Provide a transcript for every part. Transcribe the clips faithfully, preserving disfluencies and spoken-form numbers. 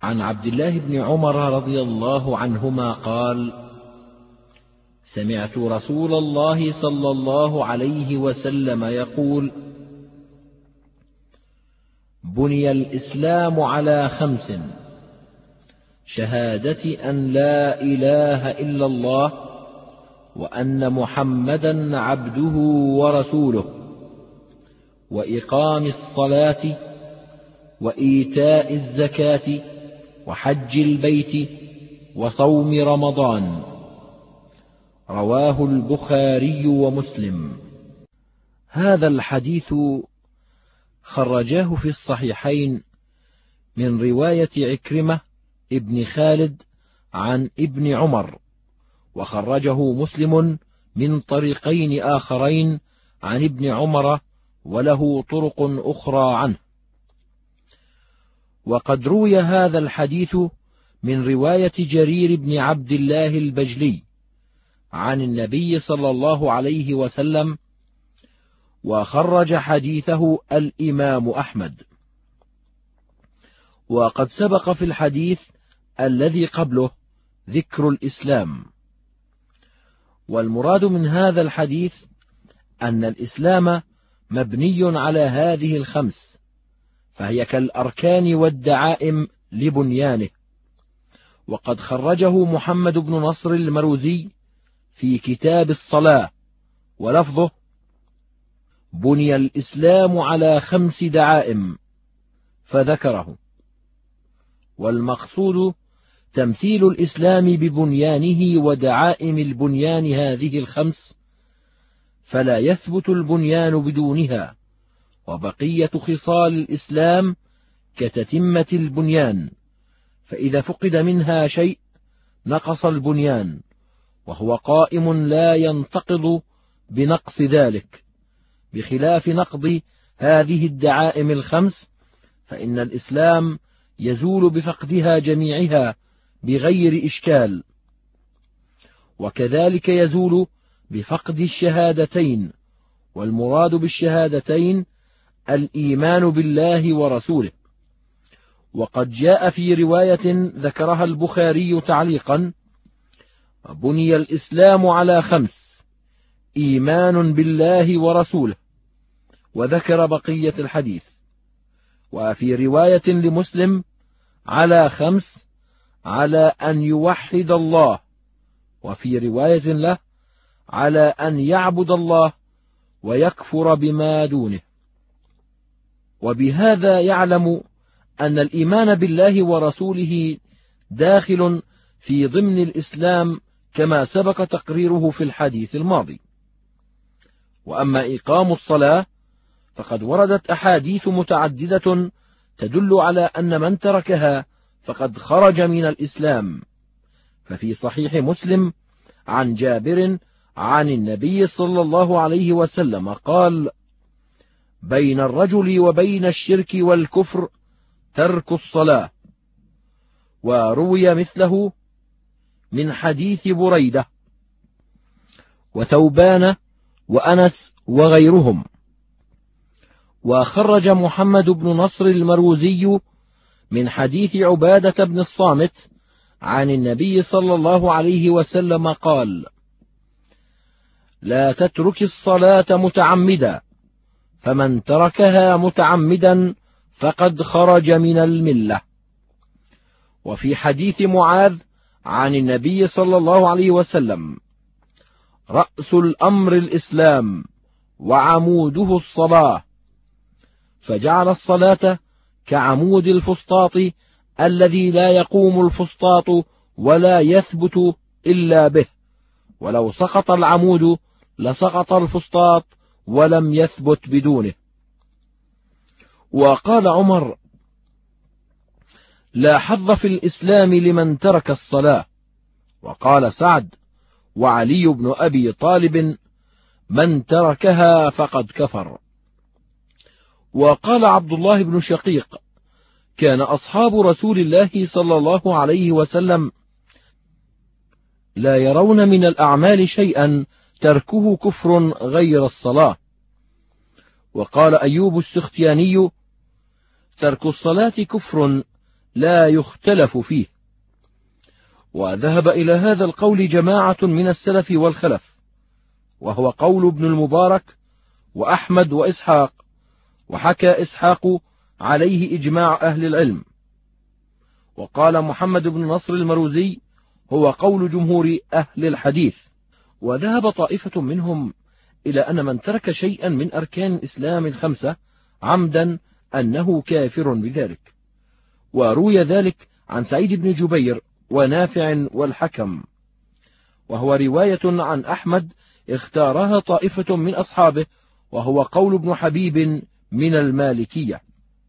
عن عبد الله بن عمر رضي الله عنهما قال: سمعت رسول الله صلى الله عليه وسلم يقول: بني الإسلام على خمس: شهادة أن لا إله إلا الله وأن محمدا عبده ورسوله، وإقام الصلاة، وإيتاء الزكاة، وحج البيت، وصوم رمضان. رواه البخاري ومسلم. هذا الحديث خرجاه في الصحيحين من رواية عكرمة ابن خالد عن ابن عمر، وخرجه مسلم من طريقين آخرين عن ابن عمر وله طرق أخرى عنه. وقد روي هذا الحديث من رواية جرير بن عبد الله البجلي عن النبي صلى الله عليه وسلم، وخرج حديثه الإمام أحمد. وقد سبق في الحديث الذي قبله ذكر الإسلام، والمراد من هذا الحديث أن الإسلام مبني على هذه الخمس، فهي كالأركان والدعائم لبنيانه. وقد خرجه محمد بن نصر المروزي في كتاب الصلاة، ولفظه: بني الإسلام على خمس دعائم، فذكره. والمقصود تمثيل الإسلام ببنيانه ودعائم البنيان هذه الخمس، فلا يثبت البنيان بدونها، وبقية خصال الإسلام كتتمة البنيان، فإذا فقد منها شيء نقص البنيان، وهو قائم لا ينتقض بنقص ذلك، بخلاف نقض هذه الدعائم الخمس، فإن الإسلام يزول بفقدها جميعها بغير إشكال. وكذلك يزول بفقد الشهادتين، والمراد بالشهادتين الإيمان بالله ورسوله. وقد جاء في رواية ذكرها البخاري تعليقا: بني الإسلام على خمس: إيمان بالله ورسوله، وذكر بقية الحديث. وفي رواية لمسلم: على خمس: على أن يوحد الله، وفي رواية له: على أن يعبد الله ويكفر بما دونه. وبهذا يعلم أن الإيمان بالله ورسوله داخل في ضمن الإسلام، كما سبق تقريره في الحديث الماضي. وأما إقام الصلاة فقد وردت أحاديث متعددة تدل على أن من تركها فقد خرج من الإسلام. ففي صحيح مسلم عن جابر عن النبي صلى الله عليه وسلم قال: بين الرجل وبين الشرك والكفر ترك الصلاة. وروي مثله من حديث بريدة وثوبان وأنس وغيرهم. وخرج محمد بن نصر المروزي من حديث عبادة بن الصامت عن النبي صلى الله عليه وسلم قال: لا تترك الصلاة متعمدا، فمن تركها متعمدا فقد خرج من الملة. وفي حديث معاذ عن النبي صلى الله عليه وسلم: رأس الأمر الإسلام وعموده الصلاة، فجعل الصلاة كعمود الفسطاط الذي لا يقوم الفسطاط ولا يثبت إلا به، ولو سقط العمود لسقط الفسطاط ولم يثبت بدونه. وقال عمر: لا حظ في الإسلام لمن ترك الصلاة. وقال سعد وعلي بن أبي طالب: من تركها فقد كفر. وقال عبد الله بن شقيق: كان أصحاب رسول الله صلى الله عليه وسلم لا يرون من الأعمال شيئا تركه كفر غير الصلاة. وقال أيوب السختياني: ترك الصلاة كفر لا يختلف فيه. وذهب إلى هذا القول جماعة من السلف والخلف، وهو قول ابن المبارك وأحمد وإسحاق، وحكى إسحاق عليه إجماع أهل العلم. وقال محمد بن نصر المروزي هو قول جمهور أهل الحديث. وذهب طائفة منهم إلى أن من ترك شيئا من أركان الإسلام الخمسة عمدا أنه كافر بذلك، وروي ذلك عن سعيد بن جبير ونافع والحكم، وهو رواية عن أحمد اختارها طائفة من أصحابه، وهو قول ابن حبيب من المالكية.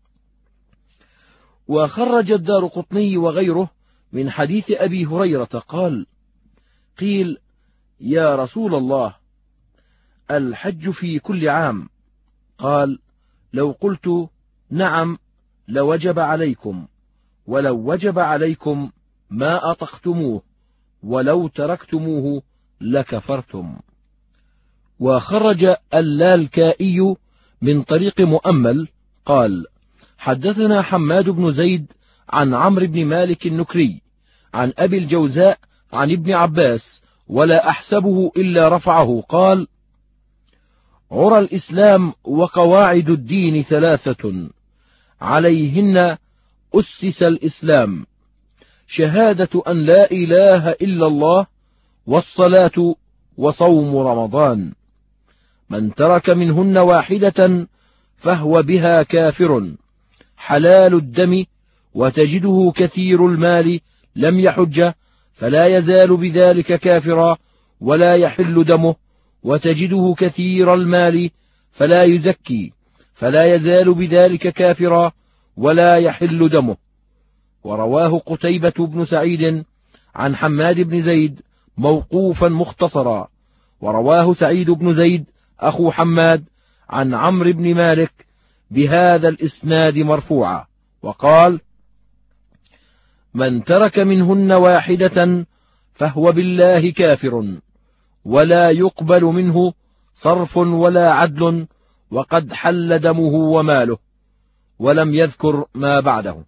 وخرج الدارقطني وغيره من حديث أبي هريرة قال: قيل: يا رسول الله، الحج في كل عام؟ قال: لو قلت نعم لوجب عليكم، ولو وجب عليكم ما أطقتموه، ولو تركتموه لكفرتم. وخرج اللالكائي من طريق مؤمل قال: حدثنا حماد بن زيد عن عمرو بن مالك النكري عن أبي الجوزاء عن ابن عباس، ولا أحسبه إلا رفعه، قال: عرى الإسلام وقواعد الدين ثلاثة عليهن أسس الإسلام: شهادة أن لا إله إلا الله، والصلاة، وصوم رمضان. من ترك منهن واحدة فهو بها كافر، حلال الدم، وتجده كثير المال لم يحج فلا يزال بذلك كافرا، ولا يحل دمه، وتجده كثير المال فلا يزكي فلا يزال بذلك كافرا، ولا يحل دمه. ورواه قتيبة بن سعيد عن حماد بن زيد موقوفا مختصرا، ورواه سعيد بن زيد أخو حماد عن عمرو بن مالك بهذا الإسناد مرفوعا، وقال: من ترك منهن واحدة فهو بالله كافر، ولا يقبل منه صرف ولا عدل، وقد حل دمه وماله. ولم يذكر ما بعده.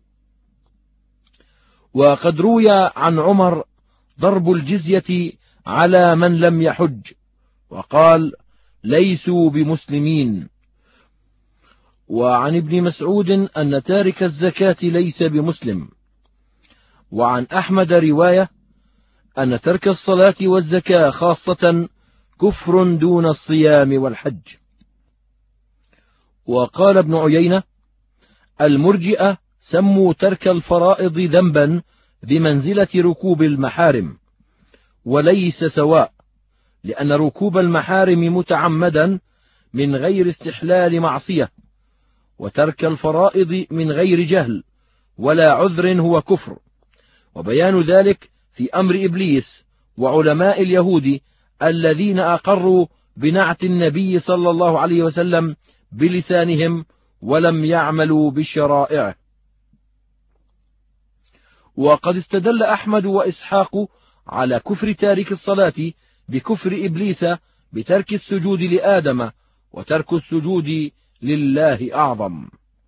وقد روي عن عمر ضرب الجزية على من لم يحج، وقال: ليسوا بمسلمين. وعن ابن مسعود أن تارك الزكاة ليس بمسلم. وعن أحمد رواية أن ترك الصلاة والزكاة خاصة كفر دون الصيام والحج. وقال ابن عيينة: المرجئة سموا ترك الفرائض ذنبا بمنزلة ركوب المحارم، وليس سواء، لأن ركوب المحارم متعمدا من غير استحلال معصية، وترك الفرائض من غير جهل ولا عذر هو كفر. وبيان ذلك في أمر إبليس وعلماء اليهود الذين أقروا بنعت النبي صلى الله عليه وسلم بلسانهم ولم يعملوا بشرائعه. وقد استدل أحمد وإسحاق على كفر تارك الصلاة بكفر إبليس بترك السجود لآدم، وترك السجود لله أعظم.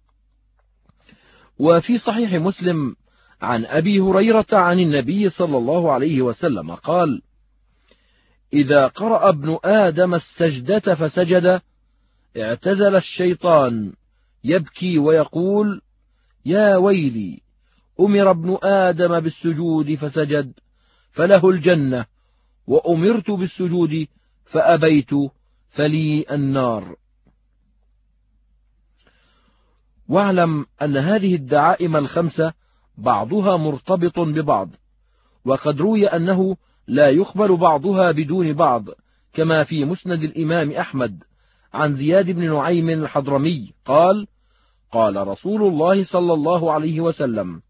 وفي صحيح مسلم عن أبي هريرة عن النبي صلى الله عليه وسلم قال: إذا قرأ ابن آدم السجدة فسجد اعتزل الشيطان يبكي ويقول: يا ويلي، أمر ابن آدم بالسجود فسجد فله الجنة، وأمرت بالسجود فأبيت فلي النار. واعلم أن هذه الدعائم الخمسة بعضها مرتبط ببعض، وقد روي أنه لا يقبل بعضها بدون بعض، كما في مسند الإمام أحمد عن زياد بن نعيم الحضرمي قال: قال رسول الله صلى الله عليه وسلم: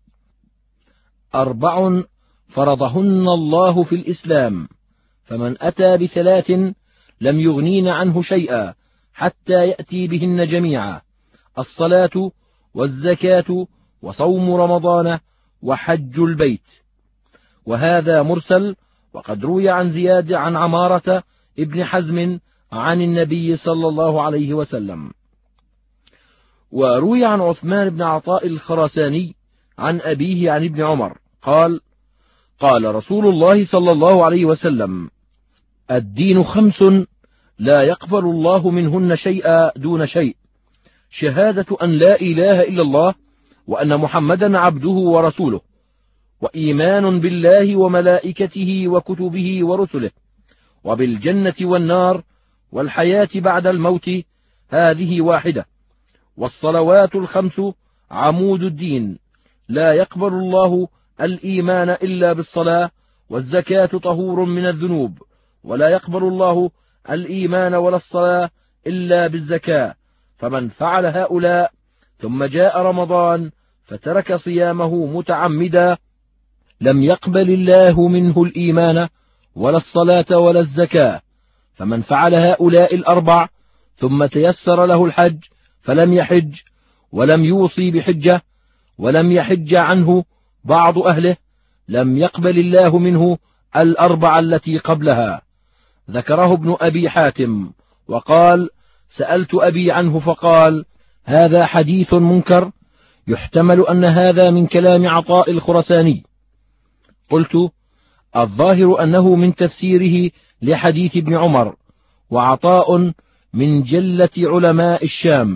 أربع فرضهن الله في الإسلام، فمن أتى بثلاث لم يغنين عنه شيئا حتى يأتي بهن جميعا: الصلاة، والزكاة، وصوم رمضان، وحج البيت. وهذا مرسل، وقد روي عن زياد عن عمارة ابن حزم عن النبي صلى الله عليه وسلم. وروي عن عثمان بن عطاء الخراساني عن أبيه عن ابن عمر قال: قال رسول الله صلى الله عليه وسلم: الدين خمس لا يقبل الله منهن شيئا دون شيء: شهادة أن لا إله إلا الله وأن محمدا عبده ورسوله، وإيمان بالله وملائكته وكتبه ورسله، وبالجنة والنار، والحياة بعد الموت، هذه واحدة. والصلوات الخمس عمود الدين، لا يقبل الله الإيمان إلا بالصلاة، والزكاة طهور من الذنوب، ولا يقبل الله الإيمان ولا الصلاة إلا بالزكاة. فمن فعل هؤلاء ثم جاء رمضان فترك صيامه متعمدا لم يقبل الله منه الإيمان ولا الصلاة ولا الزكاة. فمن فعل هؤلاء الأربع ثم تيسر له الحج فلم يحج ولم يوصي بحجة ولم يحج عنه بعض أهله لم يقبل الله منه الأربع التي قبلها. ذكره ابن أبي حاتم وقال: سألت أبي عنه فقال: هذا حديث منكر، يحتمل أن هذا من كلام عطاء الخرساني. قلت: الظاهر أنه من تفسيره لحديث ابن عمر، وعطاء من جلة علماء الشام.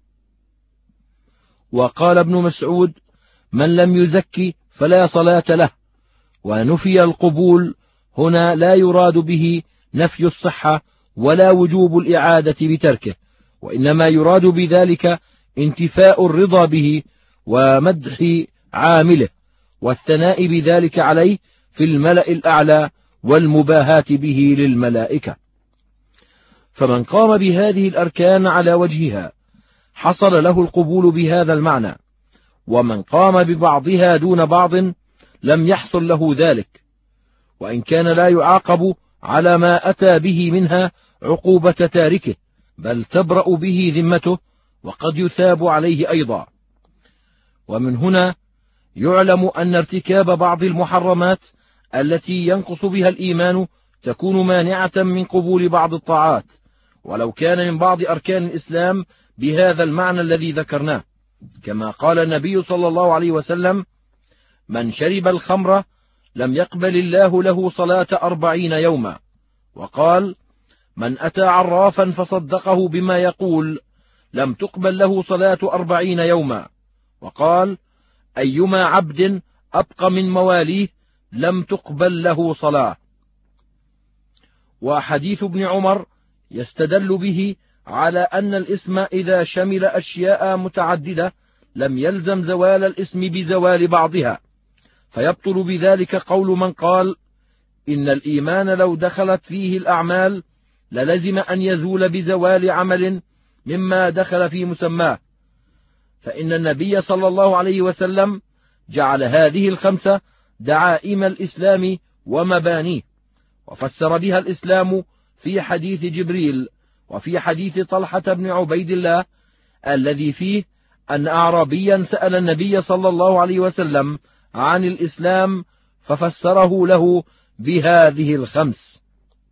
وقال ابن مسعود: من لم يزكي فلا صلاة له. ونفي القبول هنا لا يراد به نفي الصحة ولا وجوب الإعادة بتركه، وإنما يراد بذلك انتفاء الرضا به ومدح عامله والثناء بذلك عليه في الملأ الأعلى والمباهاة به للملائكة. فمن قام بهذه الأركان على وجهها حصل له القبول بهذا المعنى، ومن قام ببعضها دون بعض لم يحصل له ذلك، وإن كان لا يعاقب على ما أتى به منها عقوبة تاركه، بل تبرأ به ذمته وقد يثاب عليه أيضا. ومن هنا يعلم أن ارتكاب بعض المحرمات التي ينقص بها الإيمان تكون مانعة من قبول بعض الطاعات، ولو كان من بعض أركان الإسلام بهذا المعنى الذي ذكرناه، كما قال النبي صلى الله عليه وسلم: من شرب الخمر لم يقبل الله له صلاة أربعين يوما. وقال: من أتى عرافا فصدقه بما يقول لم تقبل له صلاة أربعين يوما. وقال: أيما عبد أبقى من مواليه لم تقبل له صلاة. وحديث ابن عمر يستدل به على أن الاسم إذا شمل أشياء متعددة لم يلزم زوال الاسم بزوال بعضها، فيبطل بذلك قول من قال إن الإيمان لو دخلت فيه الأعمال للزم أن يزول بزوال عمل مما دخل في مسماه، فإن النبي صلى الله عليه وسلم جعل هذه الخمسة دعائم الإسلام ومبانيه، وفسر بها الإسلام في حديث جبريل وفي حديث طلحة بن عبيد الله الذي فيه أن أعرابيا سأل النبي صلى الله عليه وسلم عن الإسلام ففسره له بهذه الخمس.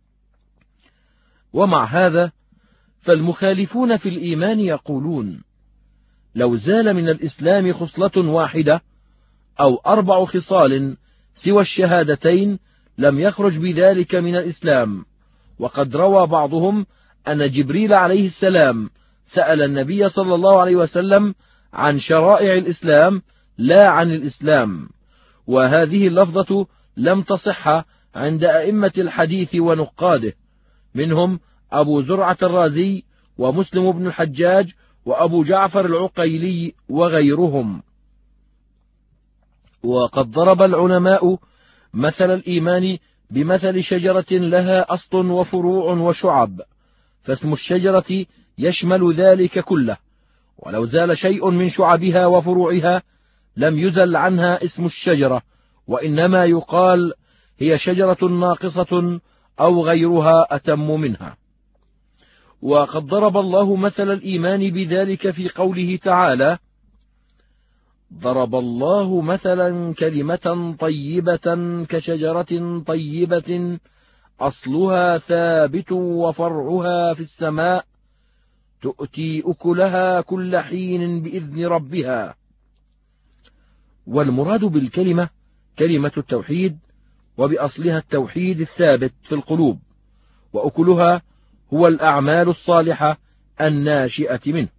ومع هذا فالمخالفون في الإيمان يقولون: لو زال من الإسلام خصلة واحدة أو أربع خصال سوى الشهادتين لم يخرج بذلك من الإسلام. وقد روى بعضهم أن جبريل عليه السلام سأل النبي صلى الله عليه وسلم عن شرائع الإسلام لا عن الإسلام، وهذه اللفظة لم تصح عند أئمة الحديث ونقاده، منهم أبو زرعة الرازي ومسلم بن الحجاج وأبو جعفر العقيلي وغيرهم. وقد ضرب العلماء مثل الإيمان بمثل شجرة لها أصل وفروع وشعب، فاسم الشجرة يشمل ذلك كله، ولو زال شيء من شعبها وفروعها لم يزل عنها اسم الشجرة، وإنما يقال هي شجرة ناقصة أو غيرها أتم منها. وقد ضرب الله مثل الإيمان بذلك في قوله تعالى: ضرب الله مثلا كلمة طيبة كشجرة طيبة أصلها ثابت وفرعها في السماء تؤتي أكلها كل حين بإذن ربها. والمراد بالكلمة كلمة التوحيد، وبأصلها التوحيد الثابت في القلوب، وأكلها هو الأعمال الصالحة الناشئة منه.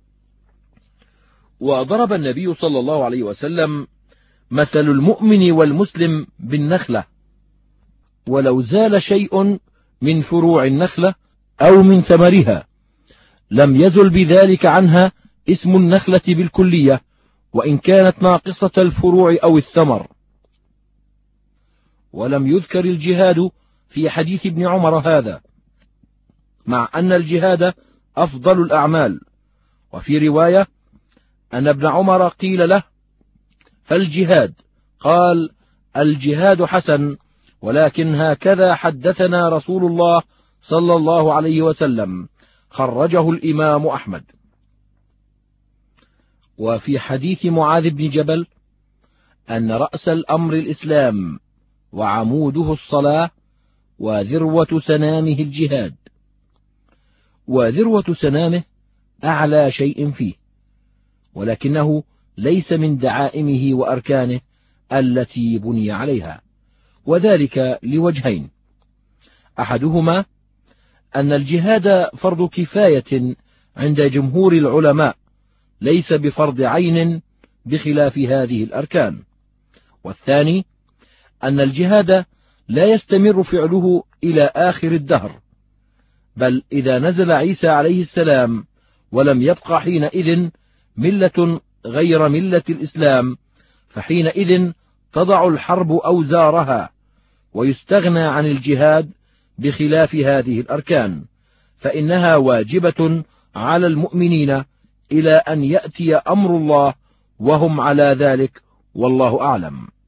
وضرب النبي صلى الله عليه وسلم مثل المؤمن والمسلم بالنخلة، ولو زال شيء من فروع النخلة أو من ثمرها لم يزل بذلك عنها اسم النخلة بالكلية، وإن كانت ناقصة الفروع أو الثمر. ولم يذكر الجهاد في حديث ابن عمر هذا، مع أن الجهاد أفضل الأعمال. وفي رواية أن ابن عمر قيل له: فالجهاد؟ قال: الجهاد حسن، ولكن هكذا حدثنا رسول الله صلى الله عليه وسلم. خرجه الإمام أحمد. وفي حديث معاذ بن جبل أن رأس الأمر الإسلام، وعموده الصلاة، وذروة سنامه الجهاد. وذروة سنامه أعلى شيء فيه، ولكنه ليس من دعائمه وأركانه التي بني عليها، وذلك لوجهين: أحدهما أن الجهاد فرض كفاية عند جمهور العلماء، ليس بفرض عين بخلاف هذه الأركان. والثاني أن الجهاد لا يستمر فعله إلى آخر الدهر، بل إذا نزل عيسى عليه السلام ولم يبق حينئذ ملة غير ملة الإسلام، فحينئذ تضع الحرب أوزارها، ويستغنى عن الجهاد بخلاف هذه الأركان، فإنها واجبة على المؤمنين إلى أن يأتي أمر الله وهم على ذلك، والله أعلم.